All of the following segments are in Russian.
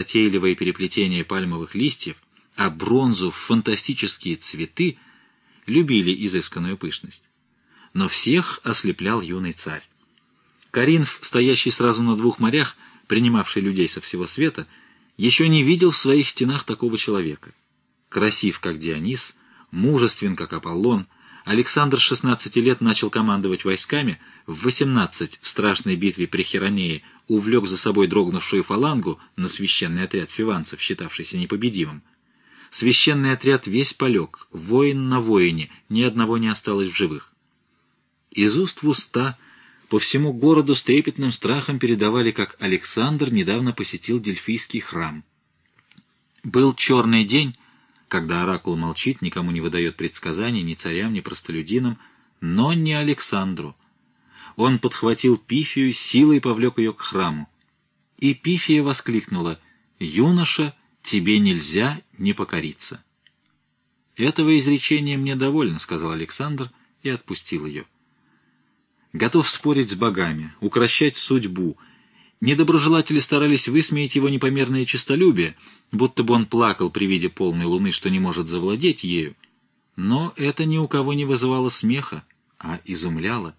затейливое переплетение пальмовых листьев, а бронзу в фантастические цветы, любили изысканную пышность. Но всех ослеплял юный царь. Коринф, стоящий сразу на двух морях, принимавший людей со всего света, еще не видел в своих стенах такого человека. Красив, как Дионис, мужествен, как Аполлон, Александр с 16 лет начал командовать войсками, в 18 в страшной битве при Херонее увлек за собой дрогнувшую фалангу на священный отряд фиванцев, считавшийся непобедимым. Священный отряд весь полег, воин на воине, ни одного не осталось в живых. Из уст в уста по всему городу с трепетным страхом передавали, как Александр недавно посетил Дельфийский храм. Был черный день, когда оракул молчит, никому не выдает предсказаний, ни царям, ни простолюдинам, но не Александру. Он подхватил Пифию, силой повлек ее к храму. И Пифия воскликнула: «Юноша, тебе нельзя не покориться». «Этого изречения мне довольно», — сказал Александр и отпустил ее. Готов спорить с богами, укрощать судьбу. Недоброжелатели старались высмеять его непомерное честолюбие, будто бы он плакал при виде полной луны, что не может завладеть ею. Но это ни у кого не вызывало смеха, а изумляло.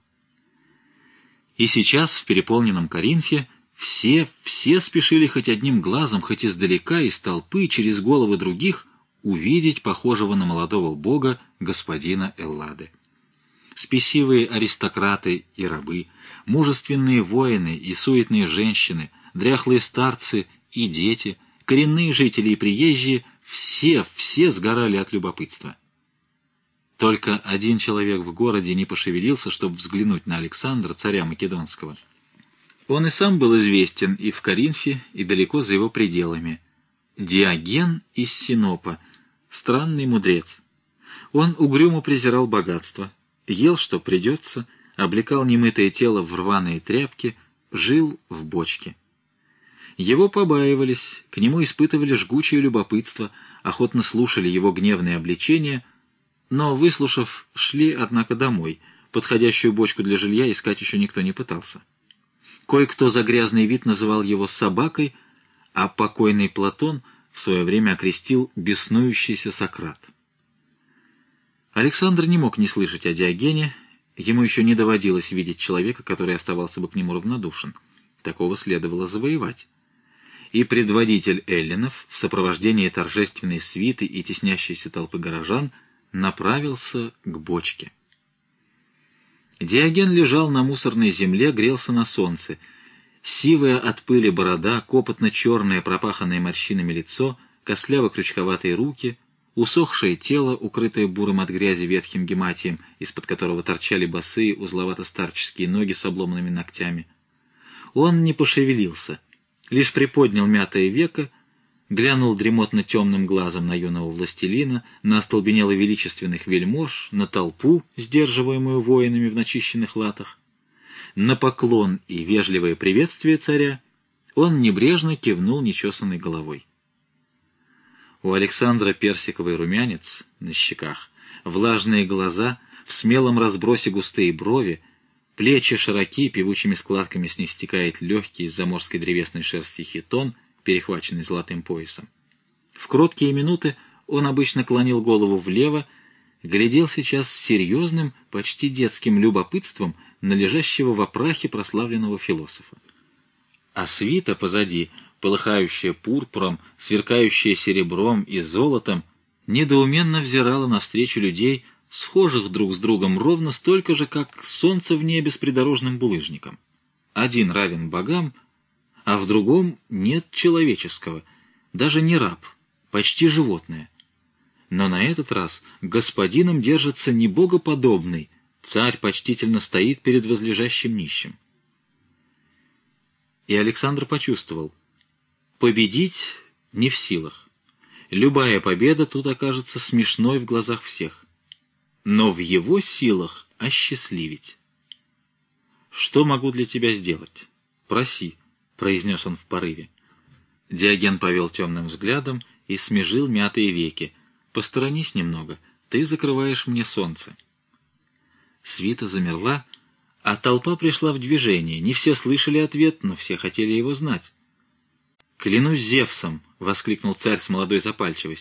И сейчас в переполненном Коринфе все спешили хоть одним глазом, хоть издалека, из толпы, через головы других, увидеть похожего на молодого бога господина Эллады. Спесивые аристократы и рабы, мужественные воины и суетные женщины, дряхлые старцы и дети, коренные жители и приезжие — все сгорали от любопытства. Только один человек в городе не пошевелился, чтобы взглянуть на Александра, царя Македонского. Он и сам был известен и в Коринфе, и далеко за его пределами. Диоген из Синопа, странный мудрец. Он угрюмо презирал богатство, ел, что придется, облекал немытое тело в рваные тряпки, жил в бочке. Его побаивались, к нему испытывали жгучее любопытство, охотно слушали его гневные обличения, но, выслушав, шли, однако, домой. Подходящую бочку для жилья искать еще никто не пытался. Кое-кто за грязный вид называл его собакой, а покойный Платон в свое время окрестил беснующийся Сократ. Александр не мог не слышать о Диогене, ему еще не доводилось видеть человека, который оставался бы к нему равнодушен. Такого следовало завоевать. И предводитель эллинов в сопровождении торжественной свиты и теснящейся толпы горожан направился к бочке. Диоген лежал на мусорной земле, грелся на солнце. Сивая от пыли борода, копотно-черное, пропаханное морщинами лицо, костляво-крючковатые руки, усохшее тело, укрытое бурым от грязи ветхим гематием, из-под которого торчали босые, узловато-старческие ноги с обломанными ногтями. Он не пошевелился, лишь приподнял мятое веко, глянул дремотно-темным глазом на юного властелина, на остолбенело величественных вельмож, на толпу, сдерживаемую воинами в начищенных латах. На поклон и вежливое приветствие царя он небрежно кивнул нечесанной головой. У Александра персиковый румянец на щеках, влажные глаза, в смелом разбросе густые брови, плечи широки, певучими складками с них стекает легкий из заморской древесной шерсти хитон, перехваченный золотым поясом. В кроткие минуты он обычно клонил голову влево, глядел сейчас с серьезным, почти детским любопытством на лежащего в опрахе прославленного философа. А свита позади, полыхающая пурпуром, сверкающая серебром и золотом, недоуменно взирала навстречу людей, схожих друг с другом ровно столько же, как солнце в небе с придорожным булыжником. Один равен богам, а в другом нет человеческого, даже не раб, почти животное. Но на этот раз господином держится не богоподобный, царь почтительно стоит перед возлежащим нищим. И Александр почувствовал: победить не в силах. Любая победа тут окажется смешной в глазах всех. Но в его силах осчастливить. «Что могу для тебя сделать? Проси», — произнес он в порыве. Диоген повел темным взглядом и смежил мятые веки. «Посторонись немного, ты закрываешь мне солнце». Свита замерла, а толпа пришла в движение. Не все слышали ответ, но все хотели его знать. «Клянусь Зевсом!» — воскликнул царь с молодой запальчивостью.